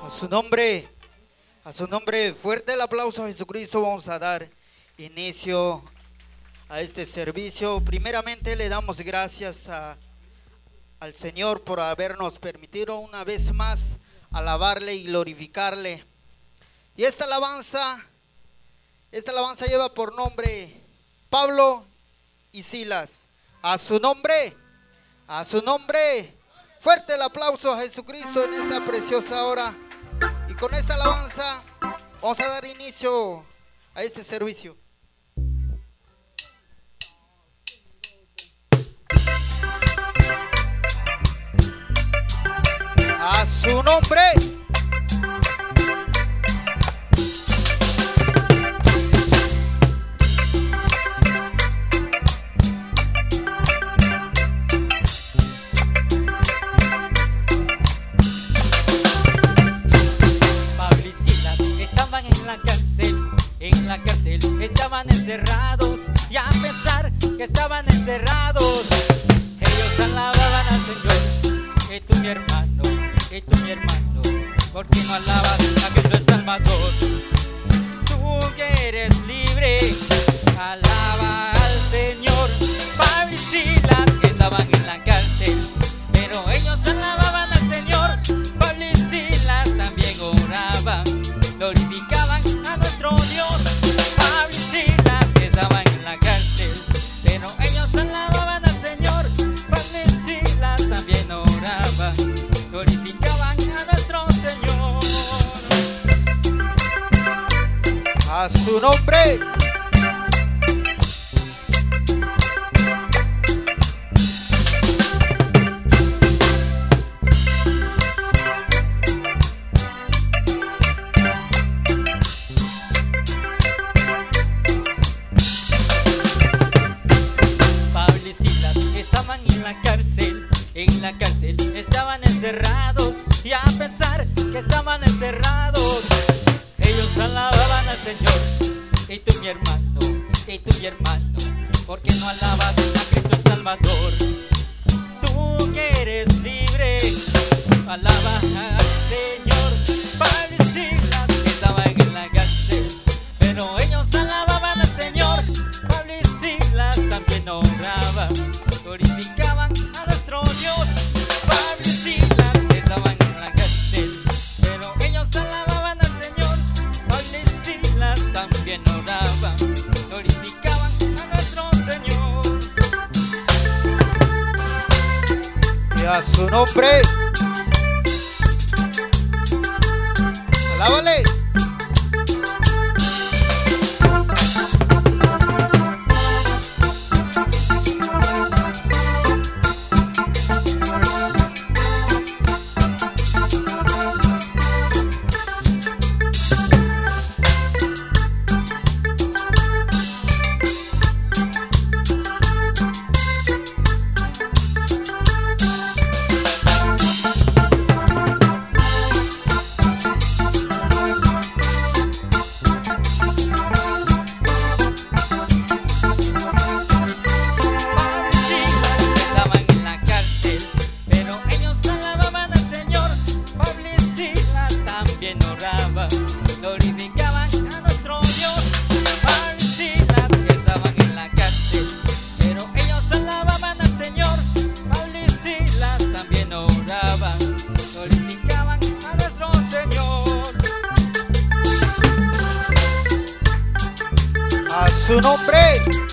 A su nombre, fuerte el aplauso a Jesucristo. Vamos a dar inicio a este servicio. Primeramente le damos gracias al Señor por habernos permitido una vez más alabarle y glorificarle. Y esta alabanza lleva por nombre Pablo y Silas. A su nombre, fuerte el aplauso a Jesucristo en esta preciosa hora. Y con esta alabanza vamos a dar inicio a este servicio. A su nombre. En la cárcel estaban encerrados, y a pesar que estaban encerrados, ellos alababan al Señor. Y tú mi hermano, ¿por qué no alabas a Cristo el Salvador? Tú que eres libre, alaba al Señor. Pablo y Silas que estaban en la cárcel, pero ellos alababan al Señor. Pablo y Silas también oraban, glorificaban a nuestro Dios. Pablo y Silas que estaban en la cárcel, pero ellos alababan al Señor. Pablo y Silas también oraban, glorificaban a nuestro Señor. A su nombre. En la cárcel estaban encerrados, y a pesar que estaban encerrados, ellos alababan al Señor. Y tú mi hermano, ¿por qué no alabas a Cristo el Salvador? Tú que eres libre, alaba al Señor. Pablo y Silas que estaban en la cárcel, pero ellos alababan al Señor. Pablo y Silas también oraban, glorificaban a nuestro Dios. Pablo y Silas que estaban en la cárcel, pero ellos alababan al Señor. Pablo y Silas también oraban, glorificaban a nuestro Señor. Y a su nombre. Alábale. Su nombre.